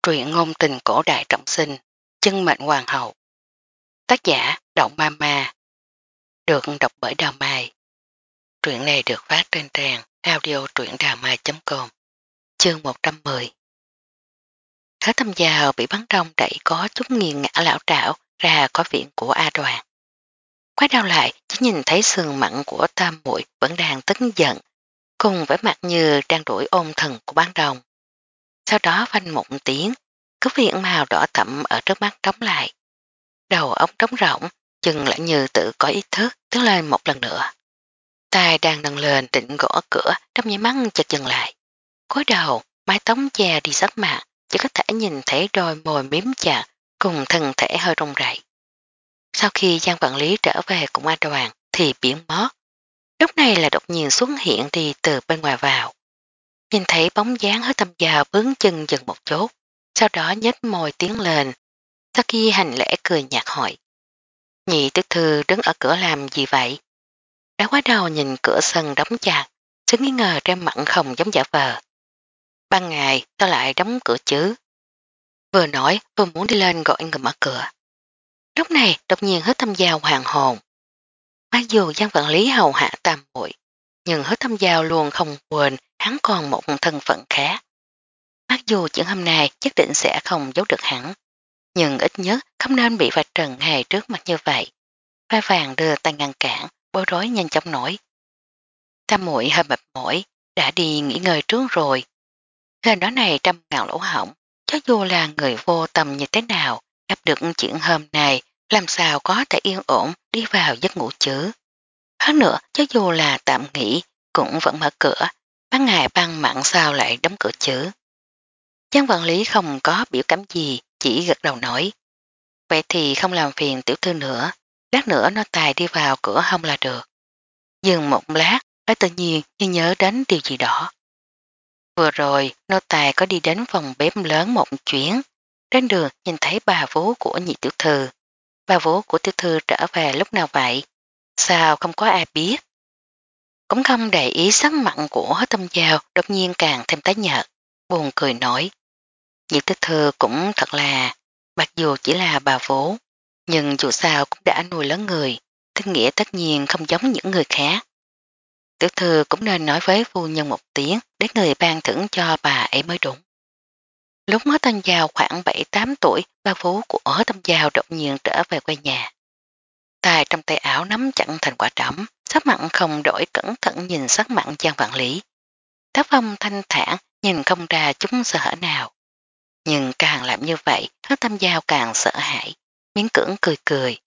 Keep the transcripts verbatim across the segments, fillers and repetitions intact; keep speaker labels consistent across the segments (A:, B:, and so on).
A: Truyện ngôn tình cổ đại trọng sinh, chân mệnh hoàng hậu. Tác giả Động Ma Ma. Được đọc bởi Đào Mai. Truyện này được phát trên trang audio truyệnđàmai chấm com. Chương một trăm mười. Hứa Thâm Giao bị bắn đông đẩy có chút nghiêng ngã lão trảo ra khỏi viện của A Đoàn. Quay đầu lại chỉ nhìn thấy sườn mặn của Tam Muội vẫn đang tức giận, cùng vẻ mặt như đang đuổi ôn thần của bán đông. Sau đó phanh một tiếng, cứ viện màu đỏ thẫm ở trước mắt đóng lại. Đầu óc trống rỗng, chừng lại như tự có ý thức tiến lên một lần nữa. Tai đang nâng lên định gõ cửa, trong nháy mắt chợt dừng lại. Cúi đầu, mái tóc che đi sát mặt, chỉ có thể nhìn thấy đôi môi miếm chặt cùng thân thể hơi run rẩy. Sau khi Giang Vạn Lý trở về cùng A Đoàn thì biến mất. Lúc này là đột nhiên xuất hiện đi từ bên ngoài vào. Nhìn thấy bóng dáng Hứa Thâm Giao bướng chân dừng một chút, sau đó nhếch môi tiến lên. Sau khi hành lễ cười nhạt hỏi: Nhị tiểu thư đứng ở cửa làm gì vậy? Đã quá đầu nhìn cửa sân đóng chặt, sự nghi ngờ trên mặt không giống giả vờ. Ban ngày sao lại đóng cửa chứ? Vừa nói vừa muốn đi lên gọi người mở cửa. Lúc này đột nhiên Hứa Thâm Giao hoàng hồn. Mặc dù Giang Vạn Lý hầu hạ Tam Muội, nhưng Hứa Thâm Giao luôn không quên hắn còn một thân phận khác. Mặc dù chuyện hôm nay nhất định sẽ không giấu được hắn, nhưng ít nhất không nên bị vạch trần ngay trước mặt như vậy. Vai vàng đưa tay ngăn cản, bối rối nhanh chóng nổi. Tam Muội hơi mệt mỏi, đã đi nghỉ ngơi trước rồi. Gần đó này trăm ngàn lỗ hỏng, cho dù là người vô tâm như thế nào, gặp được chuyện hôm nay, làm sao có thể yên ổn đi vào giấc ngủ chứ. Hơn nữa, cho dù là tạm nghỉ, cũng vẫn mở cửa, ban ngày ban mặn sao lại đóng cửa chứ. Giang Vạn Lý không có biểu cảm gì, chỉ gật đầu nói. Vậy thì không làm phiền tiểu thư nữa, lát nữa nó tài đi vào cửa hông là được. Dừng một lát, đã tự nhiên như nhớ đến điều gì đó. Vừa rồi, nô tài có đi đến phòng bếp lớn một chuyến. Trên đường nhìn thấy bà vú của nhị tiểu thư. Bà vú của tiểu thư trở về lúc nào vậy? Sao không có ai biết? Cũng không để ý sắc mặn của Hứa Thâm Giao đột nhiên càng thêm tái nhợt. Buồn cười nói. Nhị tiểu thư cũng thật là, mặc dù chỉ là bà vú, nhưng dù sao cũng đã nuôi lớn người, tinh nghĩa tất nhiên không giống những người khác. Tiểu thư cũng nên nói với phu nhân một tiếng để người ban thưởng cho bà ấy mới đúng. Lúc Hứa Thâm Giao khoảng bảy tám tuổi, bà vú của Hứa Thâm Giao đột nhiên trở về quê nhà. Tài trong tay áo nắm chặn thành quả trống, sắc mặn không đổi cẩn thận nhìn sắc mặn Giang Vạn Lý. Tác phong thanh thản nhìn không ra chút sợ hãi nào. Nhưng càng làm như vậy, Hứa Thâm Giao càng sợ hãi, miễn cưỡng cười cười.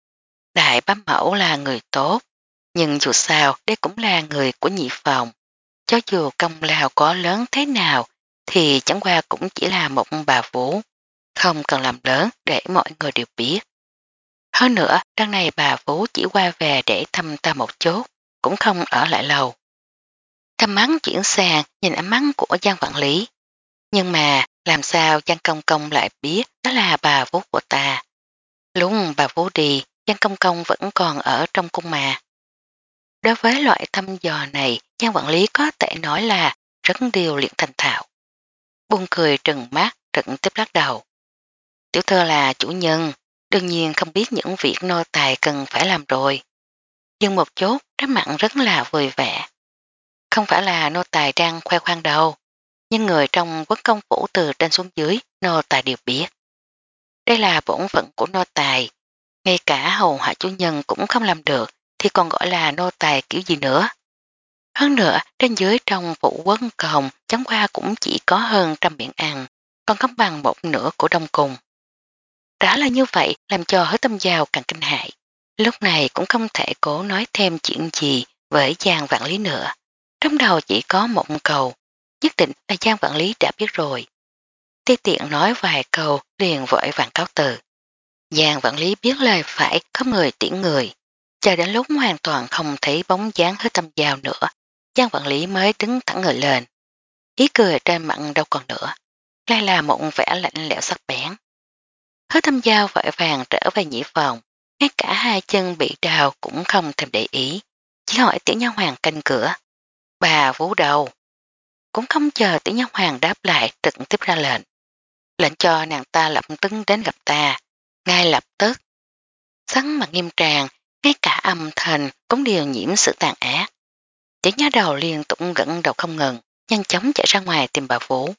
A: Đại bá mẫu là người tốt, nhưng dù sao đây cũng là người của nhị phòng. Cho dù công lao có lớn thế nào thì chẳng qua cũng chỉ là một bà vú, không cần làm lớn để mọi người đều biết. Hơn nữa, đằng này bà vú chỉ qua về để thăm ta một chút, cũng không ở lại lâu. Thăm mắt chuyển sang nhìn ánh mắt của Giang Vạn Lý. Nhưng mà làm sao Giang Công Công lại biết đó là bà vú của ta? Lúc bà vú đi, Giang Công Công vẫn còn ở trong cung mà. Đối với loại thăm dò này, Giang Vạn Lý có thể nói là rất điều luyện thành thạo. Buông cười trừng mắt, trực tiếp lắc đầu. Tiểu thơ là chủ nhân, đương nhiên không biết những việc nô tài cần phải làm rồi. Nhưng một chút, trái mặn rất là vui vẻ. Không phải là nô tài đang khoe khoang đâu, nhưng người trong quốc công phủ từ trên xuống dưới, nô tài đều biết. Đây là bổn phận của nô tài, ngay cả hầu hạ chủ nhân cũng không làm được, thì còn gọi là nô tài kiểu gì nữa. Hơn nữa, trên dưới trong phủ quân cồng chẳng qua cũng chỉ có hơn trăm miệng ăn, còn không bằng một nửa của đông cùng. Đã là như vậy làm cho Hứa Tâm Giao càng kinh hại. Lúc này cũng không thể cố nói thêm chuyện gì với Giang Vạn Lý nữa. Trong đầu chỉ có một câu, nhất định là Giang Vạn Lý đã biết rồi. Ti tiện nói vài câu liền vội vàng cáo từ. Giang Vạn Lý biết lời phải không người tiễn người. Chờ đến lúc hoàn toàn không thấy bóng dáng Hứa Tâm Giao nữa, Giang Vạn Lý mới đứng thẳng người lên. Ý cười trên mặt đâu còn nữa, lại là một vẻ lạnh lẽo sắc bén. Hứa Tâm Giao vội vàng trở về nhĩ phòng, ngay cả hai chân bị đau cũng không thèm để ý, chỉ hỏi tiểu nha hoàng canh cửa. Bà vú đầu. Cũng không chờ tiểu nha hoàng đáp lại trực tiếp ra lệnh. lệnh cho nàng ta lập tức đến gặp ta, ngay lập tức. Sắc mặt nghiêm tràng, ngay cả âm thanh cũng đều nhiễm sự tàn ác. Chỉ nhá đầu liên tục gẫn đầu không ngừng, nhanh chóng chạy ra ngoài tìm bà Vũ.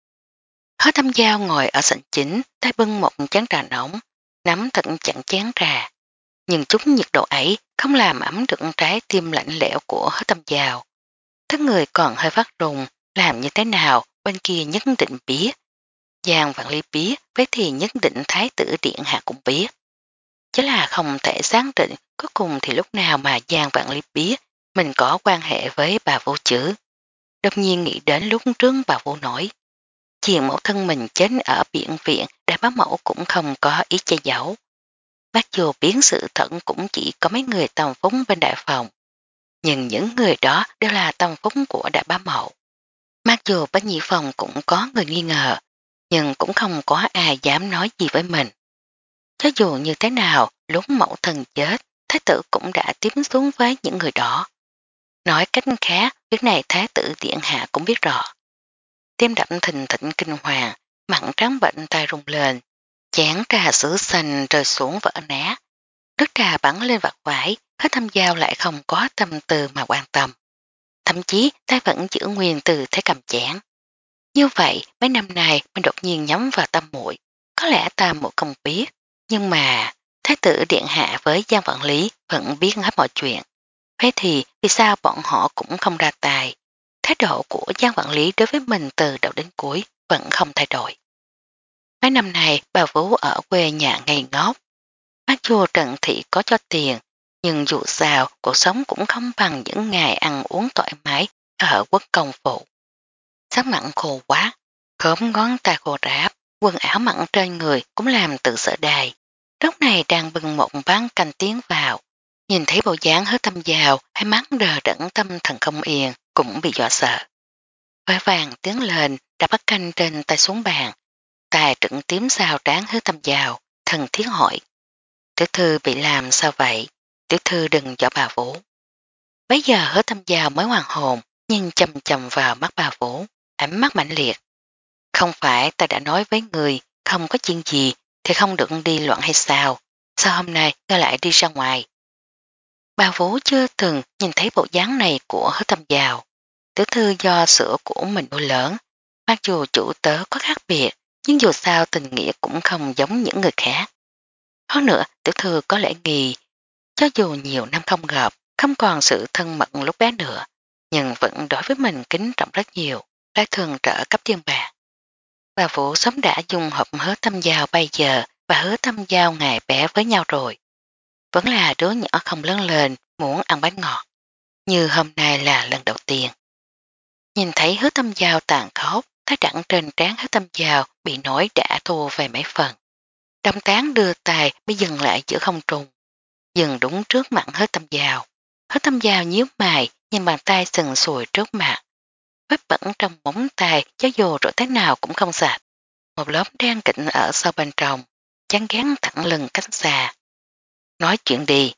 A: Hứa Thâm Giao ngồi ở sảnh chính, tay bưng một chén trà nóng, nắm thật chặn chén trà. Nhưng chút nhiệt độ ấy không làm ấm được trái tim lạnh lẽo của Hứa Thâm Giao. Các người còn hơi phát rùng, làm như thế nào bên kia nhất định biết. Giang Vạn Ly biết, với thì nhất định Thái tử Điện Hạ cũng biết. Chứ là không thể xác định cuối cùng thì lúc nào mà Giang Vạn Ly biết mình có quan hệ với bà Vũ chứ. Đột nhiên nghĩ đến lúc trước bà Vũ nói. Chuyện mẫu thân mình chết ở biển viện đã bá mẫu cũng không có ý che giấu. Bác dù biến sự thật cũng chỉ có mấy người tầm phúng bên đại phòng. Nhưng những người đó đều là tầm phúng của đại bá mẫu. Mặc dù bác nhị phòng cũng có người nghi ngờ, nhưng cũng không có ai dám nói gì với mình. Cho dù như thế nào, lúc mẫu thân chết, thái tử cũng đã tiếp xuống với những người đó. Nói cách khác, việc này thái tử điện hạ cũng biết rõ. Tim đậm thình thịnh kinh hoàng, mặn trắng bệnh tay rung lên, chén trà sữa xanh rơi xuống vỡ nát. Nước trà bắn lên vạt vải, Hứa Thâm Giao lại không có tâm tư mà quan tâm. Thậm chí tay vẫn giữ nguyên từ thế cầm chén. Như vậy, mấy năm nay mình đột nhiên nhắm vào tâm muội, có lẽ ta một không biết, nhưng mà thái tử điện hạ với Giang Vạn Lý vẫn biết hết mọi chuyện. Thế thì vì sao bọn họ cũng không ra tài? Thái độ của Giang Vạn Lý đối với mình từ đầu đến cuối vẫn không thay đổi. Mấy năm này bà Vũ ở quê nhà ngây ngốc. Mặc dù Trần Thị có cho tiền, nhưng dù sao cuộc sống cũng không bằng những ngày ăn uống thoải mái ở quốc công phụ. Sắc mặn khô quá, khóm ngón tay khô ráp, quần áo mặn trên người cũng làm tự sợ đài. Lúc này đang bưng một bán canh tiến vào, nhìn thấy bộ dáng Hứa Thâm Giao hay mắt đờ đẫn tâm thần không yên, cũng bị dọa sợ. Vội vàng tiến lên đã bắt canh trên tay xuống bàn, tài trựng tím sao trán Hứa Thâm Giao, thần thiết hỏi. Tiểu thư bị làm sao vậy? Tiểu thư đừng cho bà Vũ. Bây giờ Hứa Thâm Giao mới hoàn hồn, nhìn chầm chầm vào mắt bà Vũ, ánh mắt mãnh liệt. Không phải ta đã nói với người không có chuyện gì thì không được đi loạn hay sao? Sao hôm nay ta lại đi ra ngoài? Bà Vũ chưa từng nhìn thấy bộ dáng này của Hứa Thâm Giao. Tiểu thư do sữa của mình nuôi lớn, mặc dù chủ tớ có khác biệt, nhưng dù sao tình nghĩa cũng không giống những người khác. Hơn nữa, tiểu thư có lẽ nghi, cho dù nhiều năm không gặp, không còn sự thân mật lúc bé nữa, nhưng vẫn đối với mình kính trọng rất nhiều, lại thường trợ cấp tiền bạc. Bà Vũ sớm đã dùng hộp Hứa Thâm Giao bây giờ và Hứa Thâm Giao ngày bé với nhau rồi. Vẫn là đứa nhỏ không lớn lên muốn ăn bánh ngọt, như hôm nay là lần đầu tiên. Nhìn thấy Hứa Thâm Giao tàn khốc, thái đẳng trên trán Hứa Thâm Giao bị nổi đã thua về mấy phần. Đông tán đưa tay mới dừng lại giữa không trung, dừng đúng trước mặt Hứa Thâm Giao. Hứa Thâm Giao nhíu mày nhìn bàn tay sừng sùi trước mặt. Vết bẩn trong móng tay cho dù rửa thế nào cũng không sạch. Một lớp đen kịnh ở sau bên trong, chán gán thẳng lưng cách xa. Nói chuyện đi.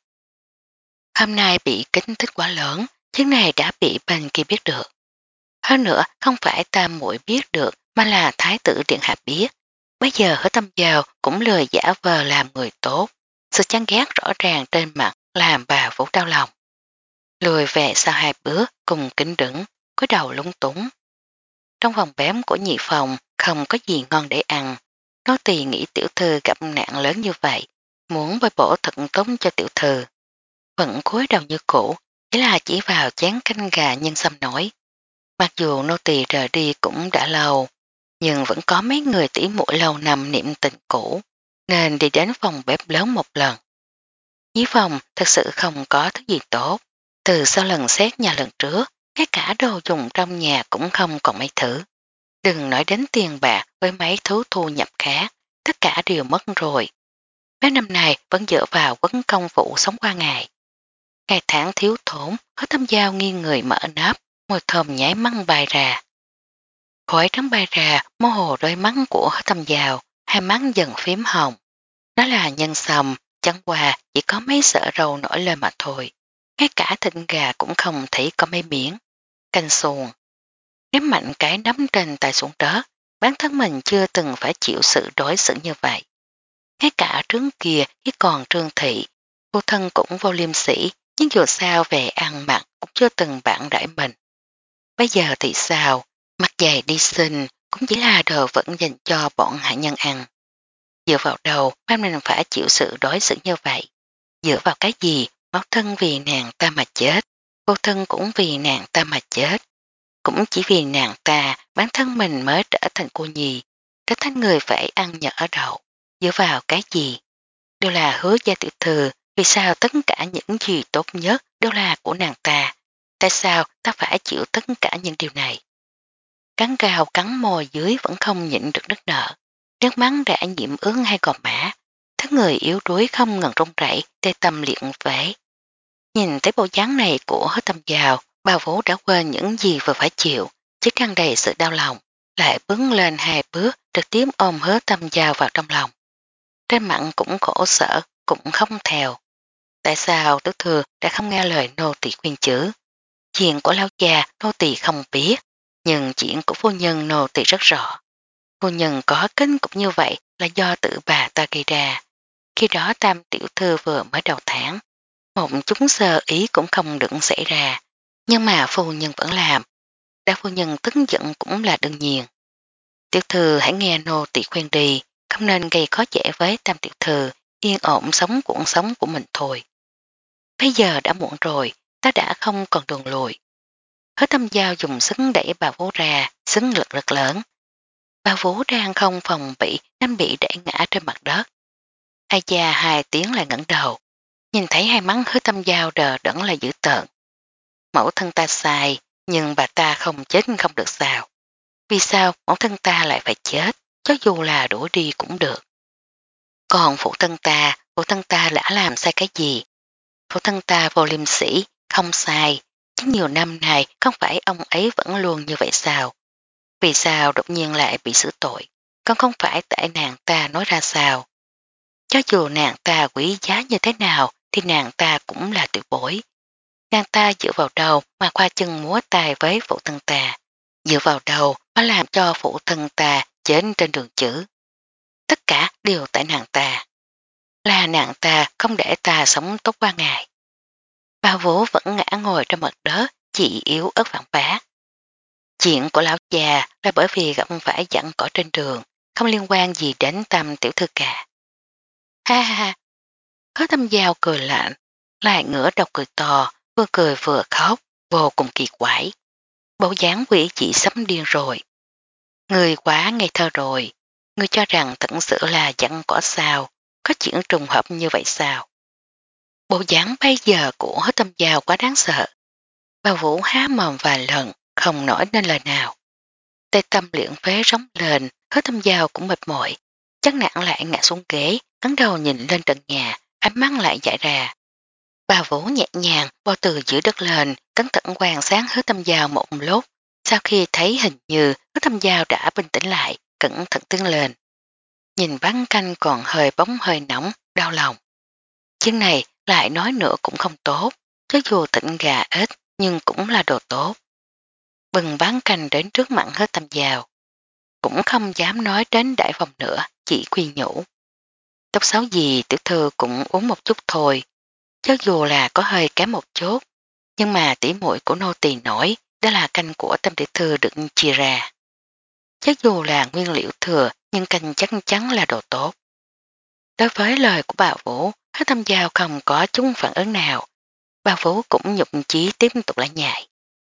A: Hôm nay bị kính thích quá lớn, chuyện này đã bị bên kia biết được. Hơn nữa không phải tam muội biết được mà là thái tử điện hạ biết. Bây giờ Hứa Thâm Giao cũng lười giả vờ làm người tốt. Sự chán ghét rõ ràng trên mặt làm bà Vũ đau lòng. Lùi về sau hai bước cùng kính đứng, cúi đầu lúng túng. Trong phòng bếp của nhị phòng không có gì ngon để ăn. Nó tì nghĩ tiểu thư gặp nạn lớn như vậy, muốn bồi bổ thật tốt cho tiểu thư. Vẫn cúi đầu như cũ, chỉ là chỉ vào chén canh gà nhân xâm nổi. Mặc dù nô tỳ rời đi cũng đã lâu, nhưng vẫn có mấy người tỉ muội lâu năm niệm tình cũ, nên đi đến phòng bếp lớn một lần. Nhí phòng thật sự không có thứ gì tốt, từ sau lần xét nhà lần trước, ngay cả đồ dùng trong nhà cũng không còn mấy thứ. Đừng nói đến tiền bạc với mấy thứ thu nhập khác, tất cả đều mất rồi. Mấy năm này vẫn dựa vào quấn công phụ sống qua ngày. Ngày tháng thiếu thốn, Hứa Thâm Giao nghiêng người mở nắp, mùi thơm nhảy măng bay ra. Khói trắng bay ra, mơ hồ đôi mắt của Hứa Thâm Giao, hai mắt dần phím hồng. Đó là nhân sầm, chẳng qua chỉ có mấy sợi râu nổi lên mà thôi. Ngay cả thịt gà cũng không thấy có mấy miếng. Canh xuồng. Ném mạnh cái nắm trên tay xuống đất, bản thân mình chưa từng phải chịu sự đối xử như vậy. Ngay cả trước kia khi còn Trương Thị, cô thân cũng vô liêm sỉ, nhưng dù sao về ăn mặc cũng chưa từng bạn đãi mình. Bây giờ thì sao, mặc dày đi xin cũng chỉ là đồ vẫn dành cho bọn hạ nhân ăn. Dựa vào đầu mà mình phải chịu sự đối xử như vậy. Dựa vào cái gì, mẫu thân vì nàng ta mà chết, cô thân cũng vì nàng ta mà chết. Cũng chỉ vì nàng ta, bản thân mình mới trở thành cô nhi, trở thành người phải ăn nhờ ở đậu. Dựa vào cái gì? Đều là Hứa gia tiểu thư, vì sao tất cả những gì tốt nhất đều là của nàng ta? Tại sao ta phải chịu tất cả những điều này? Cắn gao cắn môi dưới vẫn không nhịn được nức nở. Nước mắng đã nhiễm ướt hai gò má. Thứ người yếu đuối không ngừng rung rẩy, tê tâm liệt phế. Nhìn thấy bộ dáng này của Hứa Tâm Giao, bà Vũ đã quên những gì vừa phải chịu, chỉ căng đầy sự đau lòng, lại bước lên hai bước trực tiếp ôm Hứa Tâm Giao vào trong lòng. Trên mặt cũng khổ sở, cũng không theo. Tại sao tứ thừa đã không nghe lời nô tỳ khuyên chứ? Chuyện của lão cha nô tỳ không biết, nhưng chuyện của phu nhân nô tỳ rất rõ. Phu nhân có kính cũng như vậy là do tự bà ta gây ra. Khi đó Tam tiểu thư vừa mới đầu tháng, một chúng sơ ý cũng không đựng xảy ra, nhưng mà phu nhân vẫn làm. Đã phu nhân tức giận cũng là đương nhiên. Tiểu thư hãy nghe nô tỳ khuyên đi, không nên gây khó dễ với Tam tiểu thư, yên ổn sống cuộc sống của mình thôi. Bây giờ đã muộn rồi, ta đã không còn đường lùi. Hứa Tâm Giao dùng sức đẩy bà Vũ ra, sức lực rất lớn. Bà Vũ đang không phòng bị nên bị đẩy ngã trên mặt đất. Ai da hai tiếng lại ngẩng đầu, nhìn thấy hai mắt Hứa Tâm Giao đờ đẫn là dữ tợn. Mẫu thân ta sai, nhưng bà ta không chết không được sao. Vì sao mẫu thân ta lại phải chết, cho dù là đuổi đi cũng được. Còn phụ thân ta, phụ thân ta đã làm sai cái gì? Phụ thân ta vô liêm sĩ, không sai, chứ nhiều năm nay không phải ông ấy vẫn luôn như vậy sao? Vì sao đột nhiên lại bị xử tội, còn không phải tại nàng ta nói ra sao? Cho dù nàng ta quý giá như thế nào thì nàng ta cũng là tiểu bối. Nàng ta dựa vào đầu mà khoa chân múa tay với phụ thân ta. Dựa vào đầu mà làm cho phụ thân ta chết trên đường chữ. Tất cả đều tại nàng ta. Là nàng ta không để ta sống tốt qua ngày. Bà Vũ vẫn ngã ngồi trên mặt đất, chỉ yếu ớt phản bá. Chuyện của lão già là bởi vì gặp phải dặn cỏ trên đường, không liên quan gì đến Tam tiểu thư cả. Ha ha ha, có Tâm Giao cười lạnh, lại ngửa đầu cười to, vừa cười vừa khóc, vô cùng kỳ quái. Bộ dáng quỷ chỉ sấm điên rồi. Người quá ngây thơ rồi, người cho rằng thật sự là dặn cỏ sao, có chuyện trùng hợp như vậy sao? Bộ dáng bây giờ của Hứa Tâm Giao quá đáng sợ. Bà Vũ há mồm vài lần, không nói nên lời nào. Tê tâm liễn phế rống lên, Hứa Tâm Giao cũng mệt mỏi, chắc nặng lại ngã xuống ghế, ấn đầu nhìn lên trần nhà, ánh mắt lại dại ra. Bà Vũ nhẹ nhàng bò từ giữa đất lên, cẩn thận quan sát Hứa Tâm Giao một lúc, sau khi thấy hình như Hứa Tâm Giao đã bình tĩnh lại, cẩn thận tiến lên. Nhìn bắn canh còn hơi bóng hơi nóng, đau lòng. Chuyện này lại nói nữa cũng không tốt, cho dù tịnh gà ít nhưng cũng là đồ tốt. Bừng bán canh đến trước mặt Hứa Tâm Giao. Cũng không dám nói đến đại phòng nữa, chỉ khuyên nhủ. Tóc xấu gì tiểu thư cũng uống một chút thôi, cho dù là có hơi kém một chút, nhưng mà tỉ muội của nô tỳ nổi, đó là canh của Tâm tiểu thư được chia ra. Cho dù là nguyên liệu thừa, nhưng canh chắc chắn là đồ tốt. Đối với lời của bà Vũ, Hứa Tâm Giao không có chút phản ứng nào. Bà Vũ cũng nhục chí tiếp tục lại nhại.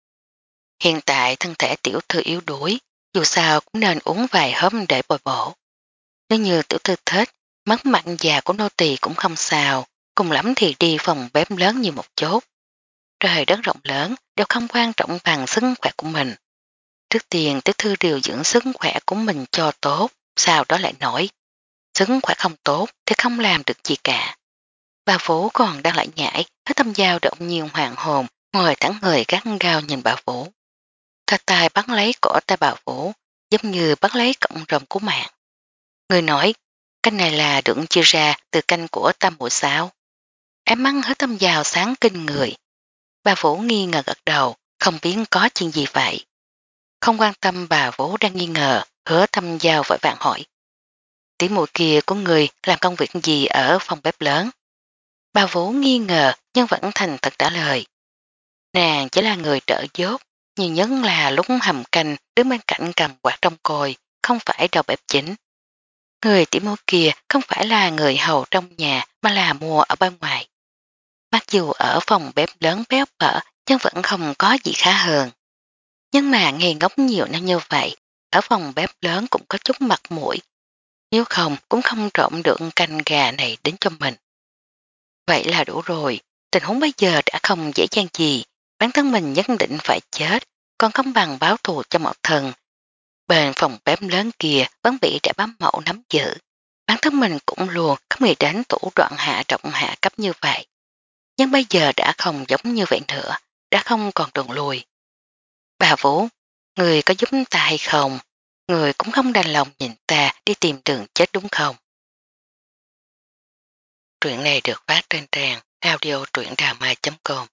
A: Hiện tại thân thể tiểu thư yếu đuối, dù sao cũng nên uống vài hớp để bồi bổ. Nếu như tiểu thư thích, mất mặt già của nô tỳ cũng không sao, cùng lắm thì đi phòng bếp lớn như một chốt. Trời đất rộng lớn đều không quan trọng bằng sức khỏe của mình. Trước tiên tiểu thư điều dưỡng sức khỏe của mình cho tốt, sau đó lại nói. Sức khỏe không tốt thì không làm được gì cả. Bà Vũ còn đang lại nhảy, Hứa Tâm Giao động nhiên hoàng hồn, ngồi thẳng người gắt gao nhìn bà Vũ. Thà tay bắt lấy cổ tay bà Vũ, giống như bắt lấy cộng rồng của mạng. Người nói, canh này là được chia ra từ canh của Tam muội sao. Ém mắng Hứa Tâm Giao sáng kinh người. Bà Vũ nghi ngờ gật đầu, không biết có chuyện gì vậy. Không quan tâm bà Vũ đang nghi ngờ, Hứa Thâm Giao vội vàng hỏi. Tỷ muội kia của người làm công việc gì ở phòng bếp lớn? Bà Vũ nghi ngờ nhưng vẫn thành thật trả lời. Nàng chỉ là người trợ giúp, nhiều nhất là lúc hầm canh đứng bên cạnh cầm quạt trong còi, không phải đầu bếp chính. Người tỷ muội kia không phải là người hầu trong nhà mà là mua ở bên ngoài. Mặc dù ở phòng bếp lớn béo bở nhưng vẫn không có gì khá hơn. Nhưng mà ngây ngốc nhiều năm như vậy, ở phòng bếp lớn cũng có chút mặt mũi. Nếu không cũng không trộm được canh gà này đến cho mình. Vậy là đủ rồi, tình huống bây giờ đã không dễ dàng gì, bản thân mình nhất định phải chết, còn không bằng báo thù cho một thần. Bên phòng bếp lớn kia vẫn bị trẻ bám mẫu nắm giữ. Bản thân mình cũng luôn không nghĩ đến thủ đoạn hạ trọng hạ cấp như vậy. Nhưng bây giờ đã không giống như vậy nữa, đã không còn đường lùi. Bà Vũ, người có giúp ta hay không? Người cũng không đành lòng nhìn ta đi tìm đường chết đúng không? Truyện này được phát trên trang audio truyệnđàmai chấm com.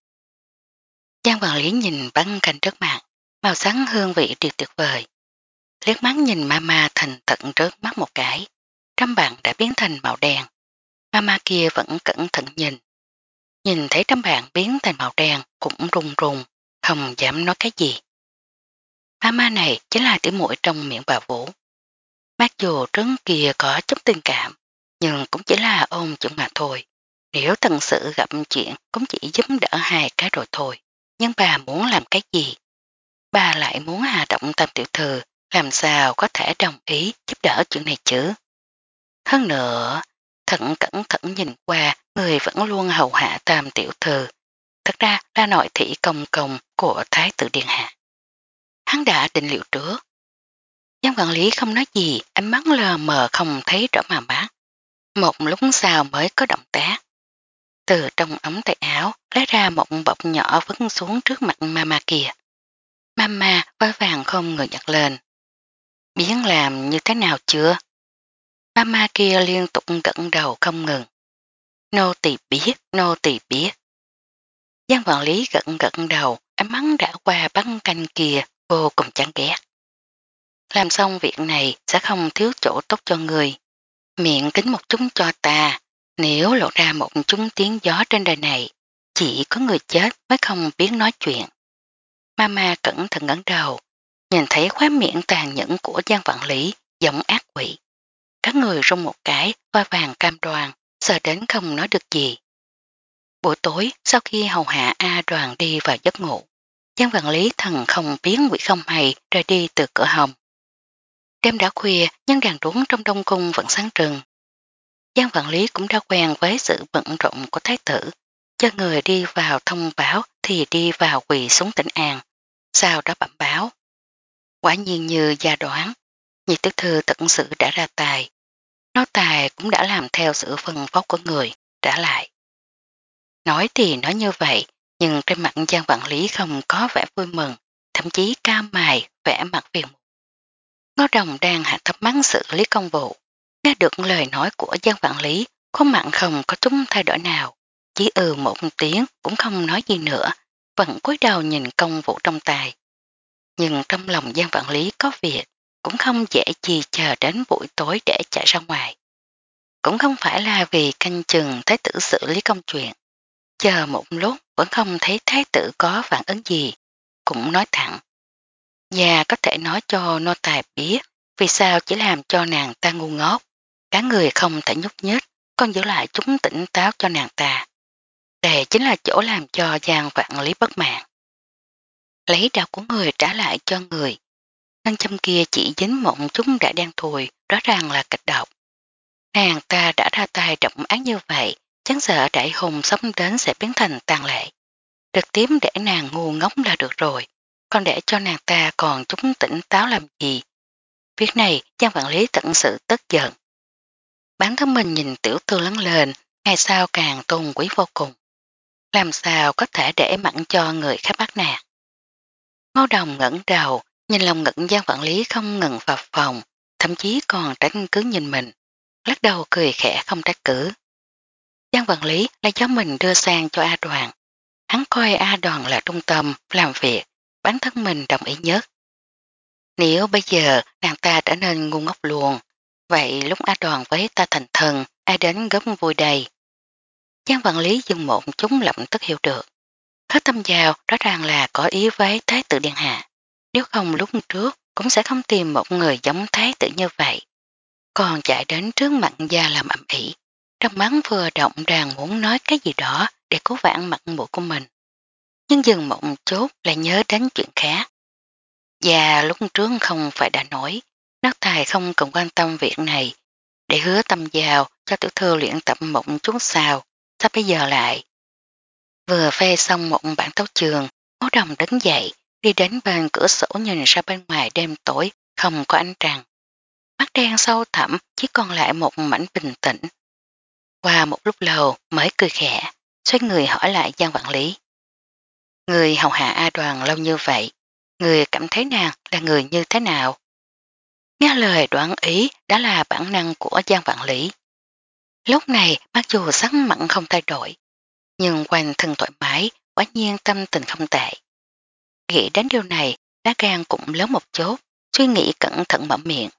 A: Giang quản lý nhìn băng canh trước mặt, màu sáng hương vị tuyệt tuyệt vời. Liếc mắt nhìn mama thành thận rớt mắt một cái, trăm bạn đã biến thành màu đen. Mama kia vẫn cẩn thận nhìn. Nhìn thấy trăm bạn biến thành màu đen cũng run run, không dám nói cái gì. Mama này chính là tỉ muội trong miệng bà Vũ. Mặc dù trứng kia có chút tình cảm, nhưng cũng chỉ là ôm chuyện mà thôi. Nếu thật sự gặp chuyện cũng chỉ giúp đỡ hai cái rồi thôi. Nhưng bà muốn làm cái gì? Bà lại muốn hạ động Tam tiểu thư, làm sao có thể đồng ý giúp đỡ chuyện này chứ? Hơn nữa, thận cẩn thận nhìn qua người vẫn luôn hầu hạ Tam tiểu thư. Thật ra là nội thị công công của Thái tử Điện Hạ. Hắn đã định liệu trước. Giám quản lý không nói gì, ánh mắt lờ mờ không thấy rõ mà bác. Một lúc sau mới có động tác. Từ trong ống tay áo lấy ra một bọc nhỏ vứt xuống trước mặt mama kia. Mama vội vàng không người nhặt lên. Biến làm như thế nào chưa? Mama kia liên tục gật đầu không ngừng. Nô tỳ biết, nô tỳ biết. Giang quản lý gật gật đầu, ánh mắt đã qua băng canh kia vô cùng chán ghét. Làm xong việc này sẽ không thiếu chỗ tốt cho người. Miệng kính một chút cho ta, nếu lộ ra một chút tiếng gió trên đời này, chỉ có người chết mới không biết nói chuyện. Mama cẩn thận ngẩng đầu, nhìn thấy khóe miệng tàn nhẫn của Giang quản lý, giống ác quỷ. Các người rung một cái, voi vàng cam đoan, sợ đến không nói được gì. Buổi tối, sau khi hầu hạ A Đoàn đi vào giấc ngủ, Giang quản lý thần không biến quỷ không hay rời đi từ cửa hồng. Đêm đã khuya, nhưng đàn đuống trong đông cung vẫn sáng trừng. Giang quản lý cũng đã quen với sự bận rộn của thái tử, cho người đi vào thông báo thì đi vào quỳ xuống tỉnh an, sau đó bẩm báo. Quả nhiên như gia đoán, nhị tiểu thư thật sự đã ra tài. Nó tài cũng đã làm theo sự phân phó của người, trả lại. Nói thì nói như vậy, nhưng trên mặt Giang quản lý không có vẻ vui mừng, thậm chí cao mài, vẻ mặt phiền muộn. Ngô Đồng đang hạ thấp mắt xử lý công vụ. Nghe được lời nói của Giang quản lý, khuôn mặt không có chút thay đổi nào, chỉ ừ một tiếng cũng không nói gì nữa, vẫn cúi đầu nhìn công vụ trong tay. Nhưng trong lòng Giang quản lý có việc, cũng không dễ gì chờ đến buổi tối để chạy ra ngoài. Cũng không phải là vì canh chừng thái tử xử lý công chuyện. Chờ một lúc vẫn không thấy thái tử có phản ứng gì, cũng nói thẳng. Và có thể nói cho nô tài biết vì sao chỉ làm cho nàng ta ngu ngốc. Cả người không thể nhúc nhích, còn giữ lại chúng tỉnh táo cho nàng ta. Đây chính là chỗ làm cho Giang vạn lý bất mạng. Lấy đạo của người trả lại cho người. Ngân châm kia chỉ dính một chút đã đen thùi, rõ ràng là kịch độc. Nàng ta đã ra tay trọng án như vậy, chẳng sợ đại hùng sống đến sẽ biến thành tàn lệ. Trực tiếp để nàng ngu ngốc là được rồi, còn để cho nàng ta còn chúng tỉnh táo làm gì. Việc này Giang quản lý tận sự tức giận. Bản thân mình nhìn tiểu thư lớn lên, ngày sau càng tôn quý vô cùng. Làm sao có thể để mặn cho người khác bắt nạt. Ngô Đồng ngẩng đầu, nhìn lòng ngẩn Giang quản lý không ngừng vào phòng, thậm chí còn tránh cứ nhìn mình, lắc đầu cười khẽ không trách cứ. Giang quản lý là do mình đưa sang cho A Đoàn. Hắn coi A Đoàn là trung tâm, làm việc, bản thân mình đồng ý nhất. Nếu bây giờ nàng ta trở nên ngu ngốc luôn, vậy lúc A Đoàn với ta thành thần, ai đến góp vui đây? Giang Vạn Lý dừng một chút lập tức hiểu được. Hết tâm giao rõ ràng là có ý với Thái tử Điện Hạ. Nếu không lúc trước cũng sẽ không tìm một người giống Thái tử như vậy. Còn chạy đến trước mặt gia làm ẩm ĩ. Trong mắt vừa động đang muốn nói cái gì đó để cứu vãn mặt mũi của mình. Nhưng dừng một chút lại nhớ đến chuyện khác. Và lúc trước không phải đã nói, nó tài không cần quan tâm việc này, để hứa tâm giao cho tiểu thư luyện tập một chút sao, sao bây giờ lại. Vừa phê xong một bản tấu trường, Ngô Đồng đứng dậy, đi đến bên cửa sổ nhìn ra bên ngoài đêm tối, không có ánh trăng. Mắt đen sâu thẳm chỉ còn lại một mảnh bình tĩnh. Qua một lúc lâu mới cười khẽ, xoay người hỏi lại Giang Vạn Lý. Người hầu hạ A Đoàn lâu như vậy, người cảm thấy nàng là người như thế nào? Nghe lời đoán ý đã là bản năng của Giang Vạn Lý. Lúc này mặc dù sắc mặn không thay đổi, nhưng quanh thân thoải mái, quả nhiên tâm tình không tệ. Nghĩ đến điều này, lá gan cũng lớn một chút, suy nghĩ cẩn thận mở miệng.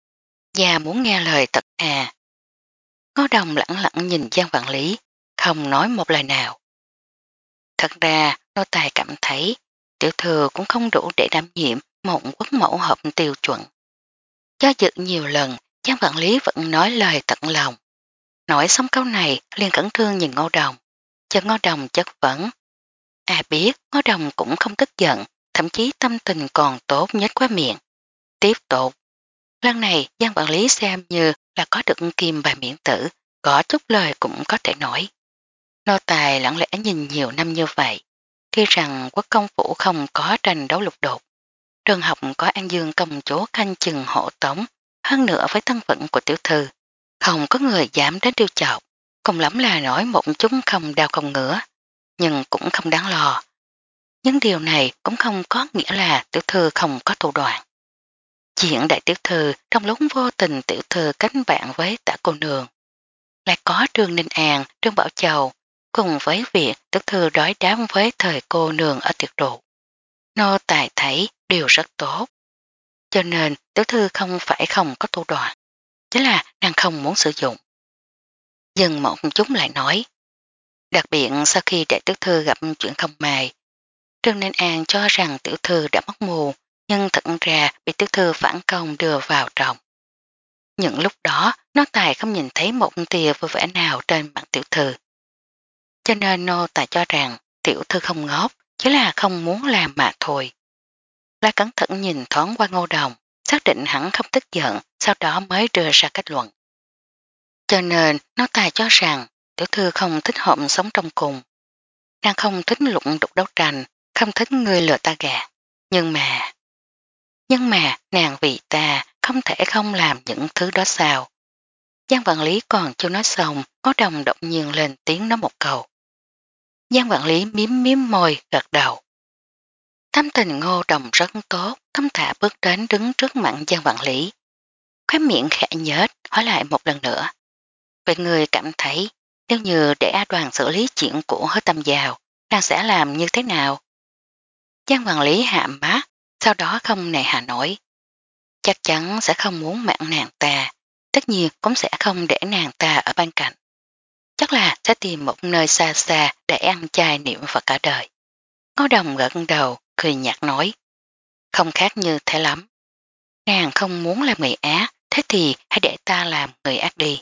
A: Và muốn nghe lời thật à. Ngô Đồng lẳng lặng nhìn Giang Vạn Lý, không nói một lời nào. Thật ra, nô tài cảm thấy tiểu thừa cũng không đủ để đảm nhiệm một quốc mẫu hợp tiêu chuẩn. Do dự nhiều lần, Giang Vạn Lý vẫn nói lời tận lòng. Nói xong câu này liền cẩn thương nhìn Ngô Đồng, cho Ngô Đồng chất vấn. À biết, Ngô Đồng cũng không tức giận, thậm chí tâm tình còn tốt nhất quá miệng. Tiếp tục. Lần này Giang Vạn Lý xem như là có được kim bài miễn tử, có chút lời cũng có thể nói. Nô tài lặng lẽ nhìn nhiều năm như vậy, khi rằng quốc công phủ không có tranh đấu lục đột. Trường học có An Dương công chúa canh chừng hộ tống, hơn nữa với thân phận của tiểu thư. Không có người dám đến tiêu chọc, cùng lắm là nói một chút không đau không ngứa, nhưng cũng không đáng lo. Nhưng điều này cũng không có nghĩa là tiểu thư không có thủ đoạn. Chuyện đại tiểu thư trong lúc vô tình tiểu thư kết bạn với tả cô nương. Lại có Trương Ninh An, Trương Bảo Châu, cùng với việc tiểu thư đối đáp với thời cô nương ở tiệc rượu. Nô tài thấy điều rất tốt. Cho nên tiểu thư không phải không có thủ đoạn, chỉ là nàng không muốn sử dụng. Dừng một chút lại nói. Đặc biệt sau khi đại tiểu thư gặp chuyện không may, Trương Ninh An cho rằng tiểu thư đã mất mù, nhưng thật ra bị tiểu thư phản công đưa vào trọng. Những lúc đó, nô tài không nhìn thấy một tia vui vẻ nào trên mặt tiểu thư. Cho nên nô tài cho rằng tiểu thư không ngốc, chỉ là không muốn làm mà thôi. La cẩn thận nhìn thoáng qua Ngô Đồng, xác định hẳn không tức giận, sau đó mới đưa ra kết luận. Cho nên nô tài cho rằng tiểu thư không thích hợp sống trong cùng. Nàng không thích lụng đục đấu tranh, không thích người lừa ta gạt. Nhưng mà... Nhưng mà nàng vì ta không thể không làm những thứ đó sao. Giang Vạn Lý còn chưa nói xong, Ngô Đồng đột nhiên lên tiếng nói một câu. Giang Vạn Lý miếm miếm môi gật đầu. Tâm tình Ngô Đồng rất tốt, thâm thả bước đến đứng trước mặt Giang Vạn Lý. Khóe miệng khẽ nhếch hỏi lại một lần nữa. Vậy người cảm thấy nếu như để A Đoàn xử lý chuyện của Hứa Tâm Giao, nàng sẽ làm như thế nào? Giang Vạn Lý hạ mắt, sau đó không nề hà nổi. Chắc chắn sẽ không muốn mạng nàng ta, tất nhiên cũng sẽ không để nàng ta ở bên cạnh. Chắc là sẽ tìm một nơi xa xa để ăn chay niệm Phật cả đời. Ngô Đồng gật đầu, cười nhạt nói. Không khác như thế lắm. Nàng không muốn làm người ác, thế thì hãy để ta làm người ác đi.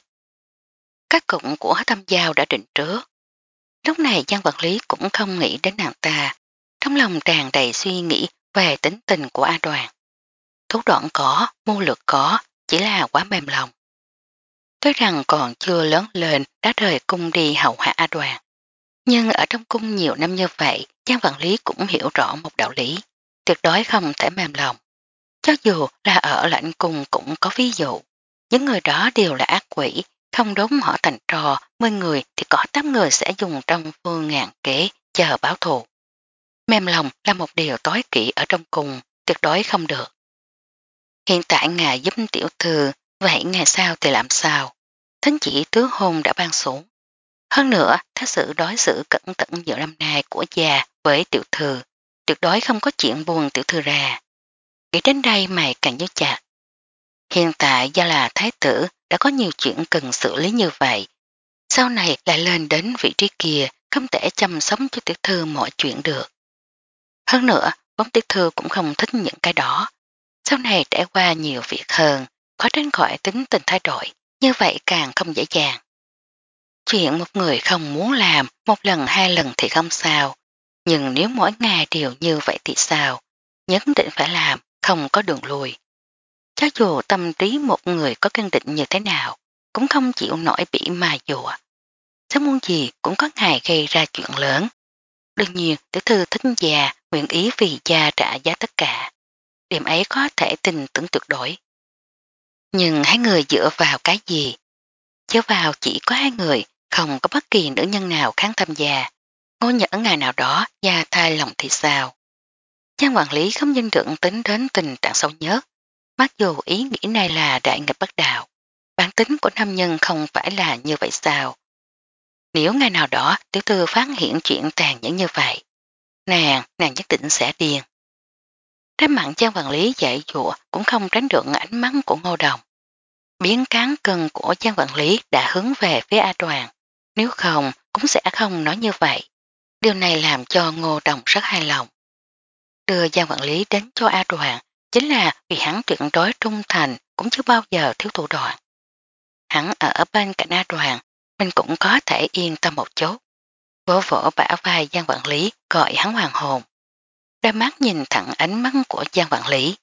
A: Các cụm của Hứa Tâm Giao đã định trước. Lúc này Giang Vật Lý cũng không nghĩ đến nàng ta, trong lòng tràn đầy suy nghĩ về tính tình của A Đoàn. Thủ đoạn có, mưu lược có, chỉ là quá mềm lòng. Tuy rằng còn chưa lớn lên đã rời cung đi hậu hạ A Đoàn. Nhưng ở trong cung nhiều năm như vậy, Giang Vạn Lý cũng hiểu rõ một đạo lý, tuyệt đối không thể mềm lòng. Cho dù là ở lãnh cung cũng có ví dụ, những người đó đều là ác quỷ, không đúng họ thành trò, mười người thì có tám người sẽ dùng trong phương ngàn kế chờ báo thù. Mềm lòng là một điều tối kỵ ở trong cung, tuyệt đối không được. Hiện tại ngài giúp tiểu thư, vậy ngày sau thì làm sao? Thánh chỉ tứ hôn đã ban xuống. Hơn nữa, thái sự đối xử cẩn thận nhiều năm nay của già với tiểu thư, tuyệt đối không có chuyện buồn tiểu thư ra. nghĩ đến đây mày càng nhíu chặt. Hiện tại do là thái tử đã có nhiều chuyện cần xử lý như vậy, sau này lại lên đến vị trí kia không thể chăm sóc cho tiểu thư mọi chuyện được. Hơn nữa, vốn tiểu thư cũng không thích những cái đó. Sau này trải qua nhiều việc hơn, khó tránh khỏi tính tình thay đổi, như vậy càng không dễ dàng. Chuyện một người không muốn làm một lần hai lần thì không sao, nhưng nếu mỗi ngày đều như vậy thì sao? Nhất định phải làm, không có đường lùi. Cho dù tâm trí một người có kiên định như thế nào, cũng không chịu nổi bị mà dùa. Sớm muốn gì cũng có ngày gây ra chuyện lớn. Đương nhiên tiểu thư thích già, nguyện ý vì gia trả giá tất cả. Điểm ấy có thể tin tưởng tuyệt đối. Nhưng hai người dựa vào cái gì? Dựa vào chỉ có hai người, không có bất kỳ nữ nhân nào kháng tham gia. Ngô nhỡ ngày nào đó gia thai lòng thì sao? Giang quản lý không nhân được tính đến tình trạng sâu nhất. Mặc dù ý nghĩ này là đại nghịch bất đạo, bản tính của nam nhân không phải là như vậy sao? Nếu ngày nào đó tiểu thư phát hiện chuyện tàn nhẫn như vậy, nàng, nàng nhất định sẽ điên. Trái mặn Giang quản lý dạy dụa cũng không tránh được ánh mắt của Ngô Đồng. Biến cán cân của Giang quản lý đã hướng về phía A Đoàn, nếu không cũng sẽ không nói như vậy. Điều này làm cho Ngô Đồng rất hài lòng. Đưa Giang quản lý đến cho A Đoàn chính là vì hắn tuyệt đối trung thành cũng chưa bao giờ thiếu thủ đoạn. Hắn ở bên cạnh A Đoàn, mình cũng có thể yên tâm một chút. Vỗ vỗ bả vai Giang quản lý gọi hắn hoàng hồn. Đôi mắt nhìn thẳng ánh mắt của Giang quản lý.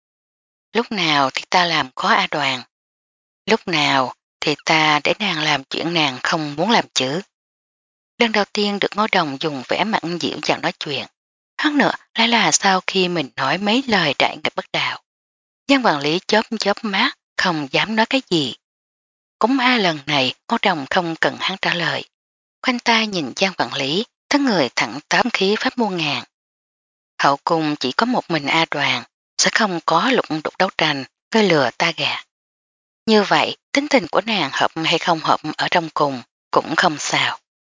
A: Lúc nào thì ta làm khó A Đoàn, lúc nào thì ta để nàng làm chuyện nàng không muốn làm chứ. Lần đầu tiên được Ngô Đồng dùng vẻ mặt dịu dàng nói chuyện. Hơn nữa lại là sau khi mình nói mấy lời đại nghịch bất đạo. Giang quản lý chớp chớp mắt, không dám nói cái gì. Cũng hai lần này Ngô Đồng không cần hắn trả lời. Khoanh tay nhìn Giang quản lý, thân người thẳng tám khí pháp muôn ngàn. Hậu cung chỉ có một mình A Đoàn, sẽ không có lục đục đấu tranh, gây lừa ta gạt. Như vậy, tính tình của nàng hợp hay không hợp ở trong cùng, cũng không sao.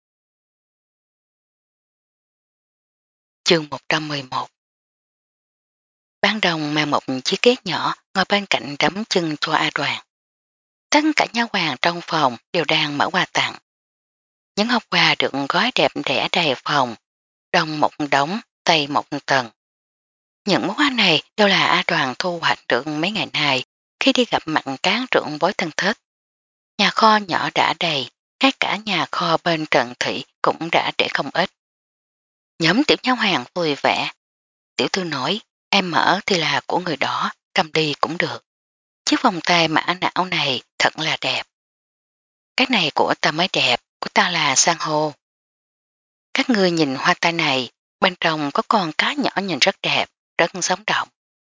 A: Chương một trăm mười một. Ban đồng mang một chiếc ghế nhỏ ngồi bên cạnh đấm chân cho A Đoàn. Tất cả nha hoàng trong phòng đều đang mở quà tặng. Những hộp quà được gói đẹp đẽ đầy phòng, đông một đống, tây một tầng. Những món quà này đều là A Đoàn thu hoạch được mấy ngày nay khi đi gặp mặt cán trưởng bối thân thích. Nhà kho nhỏ đã đầy, ngay cả nhà kho bên Trần Thị cũng đã để không ít. Nhóm tiểu nha hoàng vui vẻ. Tiểu thư nói, em mở thì là của người đó, cầm đi cũng được. Chiếc vòng tay mã não này thật là đẹp. Cái này của ta mới đẹp, của ta là san hô. Các ngươi nhìn hoa tai này, bên trong có con cá nhỏ nhìn rất đẹp, rất sống động.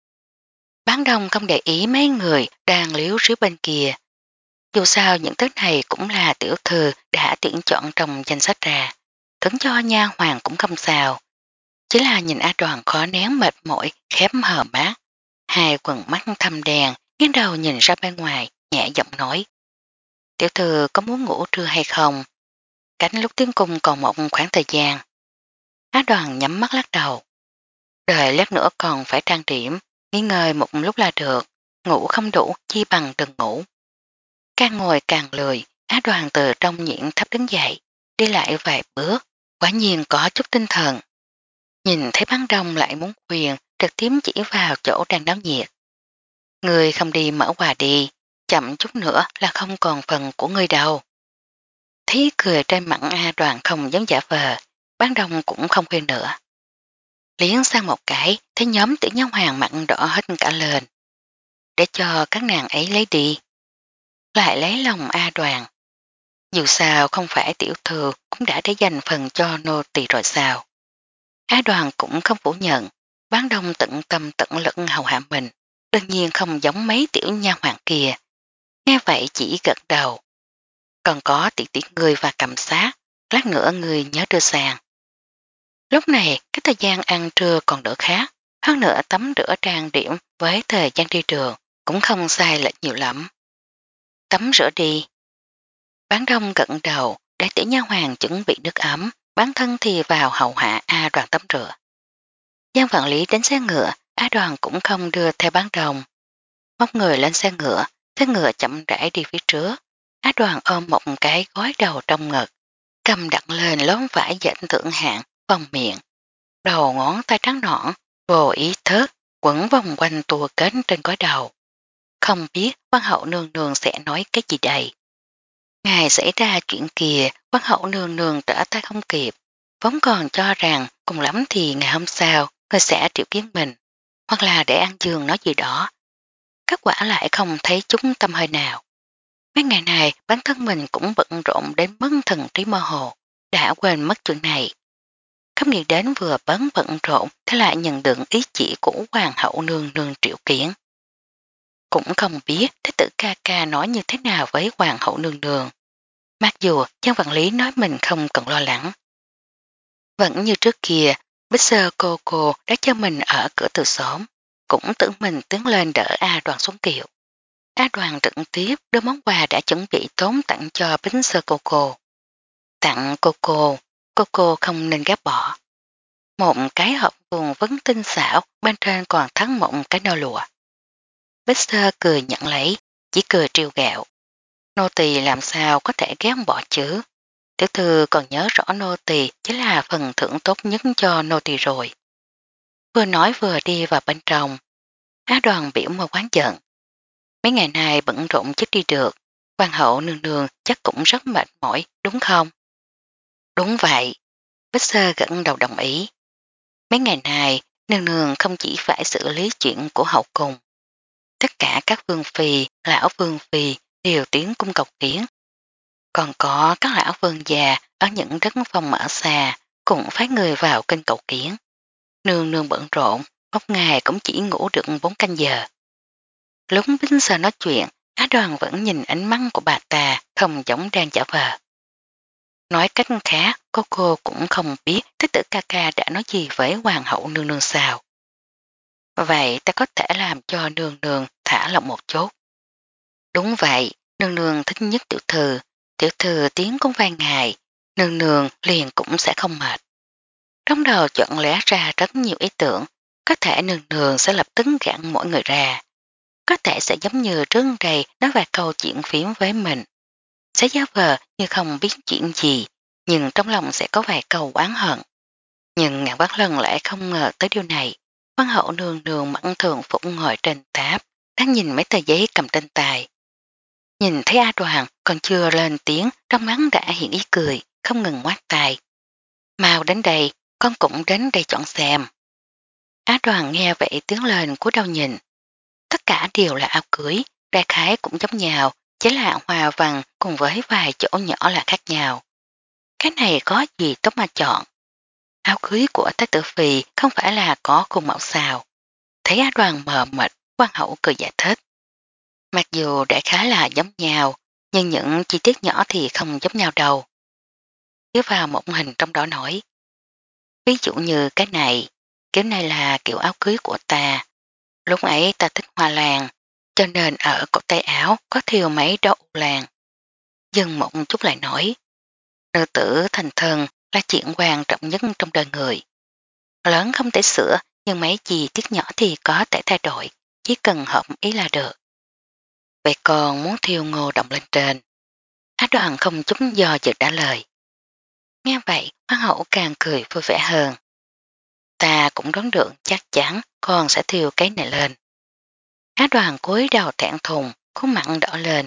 A: Bán đông không để ý mấy người đang liếu ríu bên kia. Dù sao những thứ này cũng là tiểu thư đã tuyển chọn trong danh sách ra. Thứng cho nha hoàng cũng không sao. Chỉ là nhìn A Đoàn khó nén mệt mỏi, khép hờ mát. Hai quần mắt thâm đèn, nghiêng đầu nhìn ra bên ngoài, nhẹ giọng nói. Tiểu thư có muốn ngủ trưa hay không? Cánh lúc tiếng cung còn một khoảng thời gian. Á Đoàn nhắm mắt lắc đầu. Đời lát nữa còn phải trang điểm, nghỉ ngơi một lúc là được, ngủ không đủ chi bằng đừng ngủ. Càng ngồi càng lười, Á Đoàn từ trong nhịn thấp đứng dậy, đi lại vài bước, quả nhiên có chút tinh thần. Nhìn thấy bán đông lại muốn quyền, trực tiếp chỉ vào chỗ đang náo nhiệt. Người không đi mở quà đi, chậm chút nữa là không còn phần của người đâu. Thấy cười trên mặt A Đoàn không giống giả vờ, bán đông cũng không khuyên nữa. Liếng sang một cái, thấy nhóm tiểu nhóm hoàng mặn đỏ hết cả lên. Để cho các nàng ấy lấy đi. Lại lấy lòng A Đoàn. Dù sao không phải tiểu thư cũng đã để dành phần cho nô tỳ rồi sao. A Đoàn cũng không phủ nhận, bán đông tận tâm tận lực hầu hạ mình, đương nhiên không giống mấy tiểu nha hoàng kia. Nghe vậy chỉ gật đầu. Còn có tỷ tỷ người và cầm sát, lát nữa người nhớ đưa sang. Lúc này cái thời gian ăn trưa còn đỡ khác, hơn nữa tắm rửa trang điểm với thời gian đi đường cũng không sai lệch nhiều lắm. Tắm rửa đi. Bán đông gật đầu để tiểu nha hoàng chuẩn bị nước ấm, bán thân thì vào hầu hạ A Đoàn tắm rửa. Giang quản lý đến xe ngựa, Á Đoàn cũng không đưa theo bán đồng. Móc người lên xe ngựa, xe ngựa chậm rãi đi phía trước. Á Đoàn ôm một cái gối đầu trong ngực, cầm đặt lên lón vải dệt thượng hạng, vòng miệng. Đầu ngón tay trắng nõn, vô ý thức, quẩn vòng quanh tua kết trên gối đầu. Không biết văn hậu nương nương sẽ nói cái gì đây. Ngày xảy ra chuyện kìa, văn hậu nương nương trở tay không kịp, vốn còn cho rằng cùng lắm thì ngày hôm sau người sẽ triệu kiến mình, hoặc là để ăn giường nói gì đó. Kết quả lại không thấy chúng tâm hơi nào. Mấy ngày này bản thân mình cũng bận rộn đến mức thần trí mơ hồ, đã quên mất chuyện này. Không nghĩ đến vừa bấn bận rộn thế lại nhận được ý chỉ của hoàng hậu nương nương triệu kiến. Cũng không biết thế tử ca ca nói như thế nào với hoàng hậu nương nương. Mặc dù chân quản lý nói mình không cần lo lắng. Vẫn như trước kia, Bích Sơ cô cô đã cho mình ở cửa từ sớm, cũng tự mình tiến lên đỡ A Đoàn xuống kiệu. A Đoàn trực tiếp đưa món quà đã chuẩn bị tốn tặng cho Bích Sơ cô cô. Tặng cô cô, cô cô không nên gác bỏ. Một cái hộp vuông vấn tinh xảo, bên trên còn thắng một cái nơ lụa. Bích Sơ cười nhận lấy, chỉ cười trêu gạo. Nô tỳ làm sao có thể ghét bỏ chứ? Tiểu thư còn nhớ rõ nô tỳ chính là phần thưởng tốt nhất cho nô tỳ rồi. Vừa nói vừa đi vào bên trong. Á Đoàn biểu một quán giận. Mấy ngày nay bận rộn chết đi được, hoàng hậu nương nương chắc cũng rất mệt mỏi, đúng không? Đúng vậy. Bích Sơ gật đầu đồng ý. Mấy ngày này, nương nương không chỉ phải xử lý chuyện của hậu cung. Tất cả các vương phi, lão vương phi đều tiến cung cầu kiến. Còn có các lão vương già ở những đất phòng ở xa cũng phái người vào kênh cầu kiến. Nương nương bận rộn, một ngày cũng chỉ ngủ được bốn canh giờ. Lúc Bính Sơ nói chuyện, Á Đoàn vẫn nhìn ánh mắt của bà ta không giống đang giả vờ. Nói cách khác, cô cô cũng không biết thích tử ca ca đã nói gì với hoàng hậu nương nương sao. Vậy ta có thể làm cho nương nương thả lỏng một chút. Đúng vậy, nương nương thích nhất tiểu thư, tiểu thư tiếng cũng vài ngày, nương nương liền cũng sẽ không mệt. Trong đầu chọn lẽ ra rất nhiều ý tưởng, có thể nương nương sẽ lập tức gặn mỗi người ra. Có thể sẽ giống như trứng đầy nói vài câu chuyện phiếm với mình. Sẽ giáo vờ như không biết chuyện gì, nhưng trong lòng sẽ có vài câu oán hận. Nhưng ngàn bác lần lại không ngờ tới điều này. Văn hậu nương nương mẫn thường phục ngồi trên tháp, đang nhìn mấy tờ giấy cầm trên tay. Nhìn thấy A Đoàn còn chưa lên tiếng, trong mắt đã hiện ý cười, không ngừng ngoát tay. Mau đến đây, con cũng đến đây chọn xem. Á Đoàn nghe vậy tiếng lên cúi đầu nhìn. Tất cả đều là áo cưới, đại khái cũng giống nhau, chỉ là hoa văn cùng với vài chỗ nhỏ là khác nhau. Cái này có gì tốt mà chọn. Áo cưới của Thái tử Phi không phải là có khuôn mẫu sao. Thấy Á Đoàn mờ mịt, quan hậu cười giải thích. Mặc dù đại khái là giống nhau, nhưng những chi tiết nhỏ thì không giống nhau đâu. Chiếu vào một hình trong đó nổi. Ví dụ như cái này, kiểu này là kiểu áo cưới của ta. Lúc ấy ta thích hoa làng, cho nên ở cổ tay áo có thiêu mấy đóa u làng. Dừng một chút lại nói, nữ tử thành thân là chuyện quan trọng nhất trong đời người. Lớn không thể sửa, nhưng mấy chi tiết nhỏ thì có thể thay đổi, chỉ cần hợp ý là được. Vậy còn muốn thiêu Ngô Động lên trên. Á Đoàn không chút do dự trả lời. Nghe vậy, hoàng hậu càng cười vui vẻ hơn. Ta cũng đoán được chắc chắn con sẽ thiêu cái này lên. Á Đoàn cúi đầu thẹn thùng, khuôn mặt đỏ lên.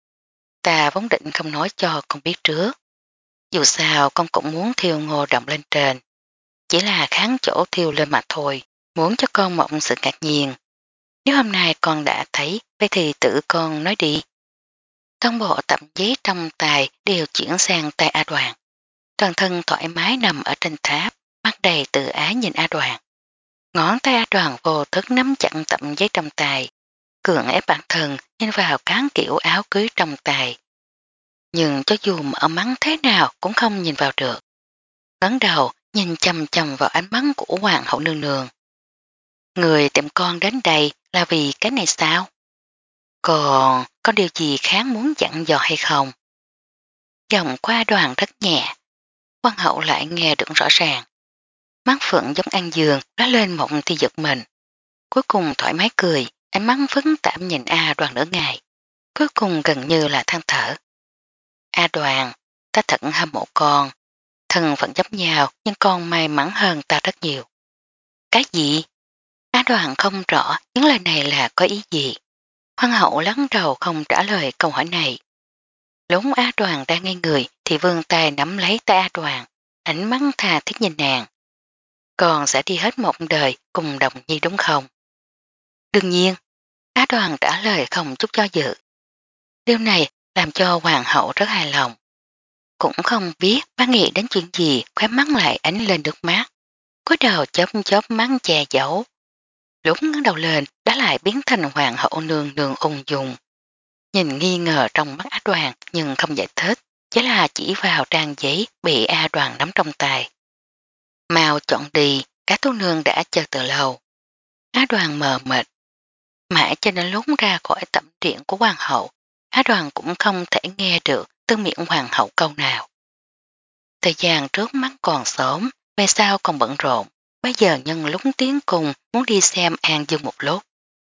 A: Ta vốn định không nói cho con biết trước. Dù sao con cũng muốn thiêu Ngô Động lên trên. Chỉ là kháng chỗ thiêu lên mà thôi, muốn cho con một sự ngạc nhiên. Nếu hôm nay con đã thấy, vậy thì tự con nói đi. Toàn bộ tập giấy trong tài đều chuyển sang tay A Đoàn. Toàn thân thoải mái nằm ở trên tháp, mắt đầy tự ái nhìn A Đoàn. Ngón tay A Đoàn vô thức nắm chặn tập giấy trong tay, cường ép bản thân nhìn vào cán kiểu áo cưới trong tay. Nhưng cho dù mở mắng thế nào cũng không nhìn vào được. Ngấn đầu nhìn chầm chầm vào ánh mắt của hoàng hậu nương nương. Người tìm con đến đây là vì cái này sao? Còn có điều gì khác muốn dặn dò hay không? Dòng qua Đoàn rất nhẹ, hoàng hậu lại nghe được rõ ràng. Mắt phượng giống ăn giường đã lên một thì giật mình. cuối cùng thoải mái cười, ánh mắt phức tạp nhìn A Đoàn nửa ngày, cuối cùng gần như là than thở. A Đoàn, ta thật hâm mộ con, thân phận giống nhau nhưng con may mắn hơn ta rất nhiều. Cái gì? A Đoàn không rõ những lời này là có ý gì. Hoàng hậu lắc đầu không trả lời câu hỏi này. Lúc A Đoàn đang ngây người thì vươn tay nắm lấy tay A Đoàn, ánh mắt tha thiết nhìn nàng. Con sẽ đi hết một đời cùng Đồng Nhi đúng không? Đương nhiên, A Đoàn trả lời không chút do dự. Điều này làm cho hoàng hậu rất hài lòng. Cũng không biết bác nghĩ đến chuyện gì, khóe mắt lại ánh lên nước mắt. Cúi đầu chớp chớp mắt che giấu. Lúc ngẩng đầu lên đã lại biến thành hoàng hậu nương nương ung dung. Nhìn nghi ngờ trong mắt A Đoàn nhưng không giải thích, chỉ là chỉ vào trang giấy bị A Đoàn nắm trong tay. Mau chọn đi, cả tô nương đã chờ từ lâu. A Đoàn mờ mịt. Mãi cho đến lúc ra khỏi tẩm điện của hoàng hậu, A Đoàn cũng không thể nghe được từ miệng hoàng hậu câu nào. Thời gian trước mắt còn sớm, về sau còn bận rộn, bây giờ nhân lúc tiến cùng muốn đi xem An Dương một lúc.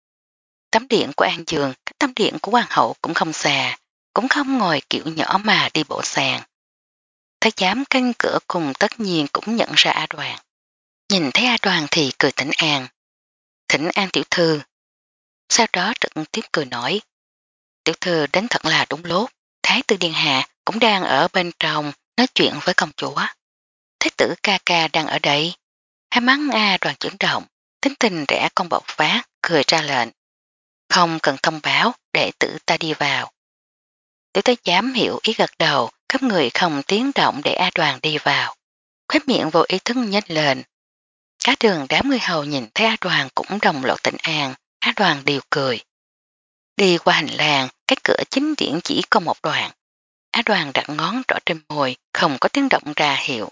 A: Tấm điện của An Dương, cách tấm điện của hoàng hậu cũng không xa, cũng không ngồi kiểu nhỏ mà đi bộ sàn. Thái giám canh cửa cùng tất nhiên cũng nhận ra A Đoàn. Nhìn thấy A Đoàn thì cười thỉnh An. Thỉnh An tiểu thư. Sau đó trực tiếp cười nói. Tiểu thư đến thật là đúng lúc, Thái tử điện hạ cũng đang ở bên trong nói chuyện với công chúa. Thái tử ca ca đang ở đây. Hai mắt A Đoàn chuyển động, tính tình rẽ con bộc phát, cười ra lệnh. Không cần thông báo, để tử ta đi vào. Tiểu thái giám hiểu ý gật đầu, các người không tiếng động để A Đoàn đi vào. Khóe miệng vô ý thức nhếch lên. Cả đường đám người hầu nhìn thấy A Đoàn cũng đồng lộ tỉnh An, A Đoàn đều cười. Đi qua hành lang, cái cửa chính điện chỉ có một đoạn. A Đoàn đặt ngón trỏ trên môi, không có tiếng động ra hiệu.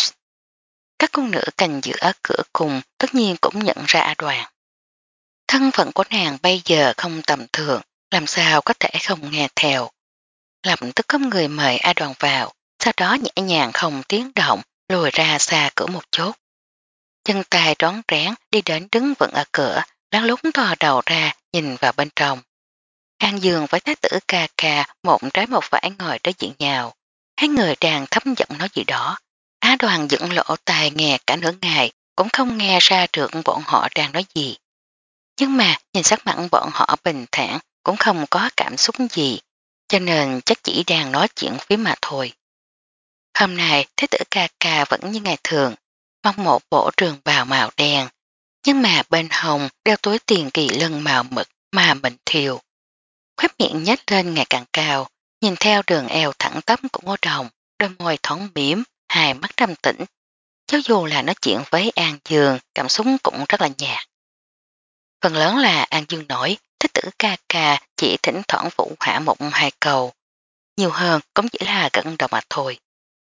A: Các cung nữ canh giữ ở cửa cùng tất nhiên cũng nhận ra A Đoàn. Thân phận của nàng bây giờ không tầm thường, làm sao có thể không nghe theo. Lập tức có người mời A Đoàn vào, sau đó nhẹ nhàng không tiếng động, lùi ra xa cửa một chút. Chân tay rón rén đi đến đứng vững ở cửa, lắng lúc thò đầu ra nhìn vào bên trong. An Dương với thái tử ca ca một trái một phải ngồi đối diện nhau. Hai người đang thấm giọng nói gì đó. Á Đoàn dựng lỗ tai nghe cả nửa ngày cũng không nghe ra được bọn họ đang nói gì. Nhưng mà nhìn sắc mặt bọn họ bình thản cũng không có cảm xúc gì, cho nên chắc chỉ đang nói chuyện phía mà thôi. Hôm nay thái tử ca ca vẫn như ngày thường, mặc một bộ trường bào màu đen, nhưng mà bên hồng đeo túi tiền kỳ lân màu mực mà mình thiêu. Khóp miệng nhếch lên ngày càng cao, nhìn theo đường eo thẳng tắp của Ngô Đồng, đôi môi thoáng biếm, hai mắt trầm tĩnh. Cho dù là nói chuyện với An Dương, cảm xúc cũng rất là nhạt. Phần lớn là An Dương nổi, thích tử ca ca chỉ thỉnh thoảng phụ hạ một hai câu. Nhiều hơn cũng chỉ là gật đầu mà thôi.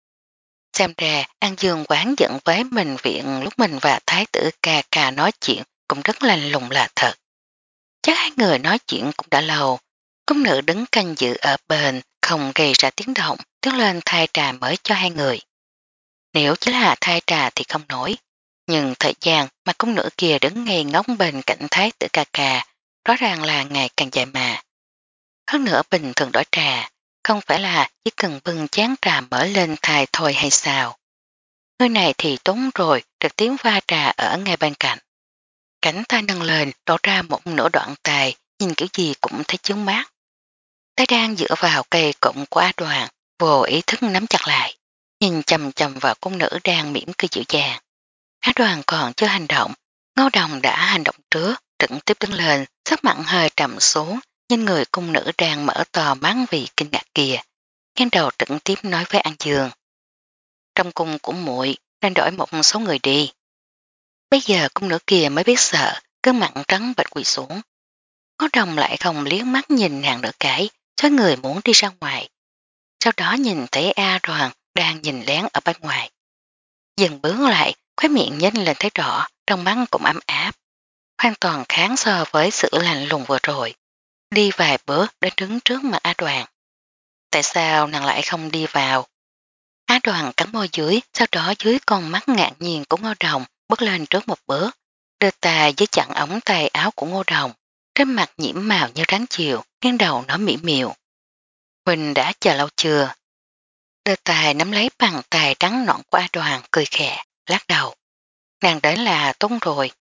A: Xem ra An Dương quán giận với mình viện lúc mình và thái tử ca ca nói chuyện cũng rất lành lùng là thật. Chắc hai người nói chuyện cũng đã lâu. Cung nữ đứng canh giữ ở bên, không gây ra tiếng động, tiến lên thay trà mới cho hai người. Nếu chỉ là thay trà thì không nổi, nhưng thời gian mà cung nữ kia đứng ngay ngóng bên cạnh thái tử ca ca, rõ ràng là ngày càng dài mà. Hơn nữa bình thường đổi trà, không phải là chỉ cần bưng chén trà mở lên thay thôi hay sao. Người này thì tốn rồi, trực tiếp pha trà ở ngay bên cạnh. Cánh tay nâng lên, đổ ra một nửa đoạn tài, nhìn kiểu gì cũng thấy chướng mát. Tay đang dựa vào cây cụm của A Đoàn, vô ý thức nắm chặt lại, nhìn chầm chầm vào cung nữ đang mỉm cười dịu dàng. A Đoàn còn chưa hành động, Ngô Đồng đã hành động trước, trực tiếp đứng lên, sắc mặn hơi trầm xuống, nhìn người cung nữ đang mở to mắt vì kinh ngạc kia. Ngang đầu trực tiếp nói với An Dương. Trong cung của muội nên đổi một số người đi. Bây giờ cung nữ kia mới biết sợ, cứ mặn trắng bạch quỳ xuống. Ngô Đồng lại không liếc mắt nhìn nàng nửa cái, cho người muốn đi ra ngoài. Sau đó nhìn thấy A Đoàn đang nhìn lén ở bên ngoài. Dừng bước lại, khóe miệng nhếch lên thấy rõ, trong mắt cũng ấm áp. Hoàn toàn kháng so với sự lạnh lùng vừa rồi. Đi vài bước đến đứng trước mặt A Đoàn. Tại sao nàng lại không đi vào? A Đoàn cắn môi dưới, sau đó dưới con mắt ngạc nhiên của Ngô Đồng bước lên trước một bước. đưa tay với chặn ống tay áo của Ngô Đồng, trên mặt nhiễm màu như ráng chiều, nghiêng đầu nói mỹ miều. Huynh đã chờ lâu chưa? Đưa tay nắm lấy bàn tay trắng nõn của A Đoàn cười khẽ, lắc đầu. Nàng đến là tốt rồi,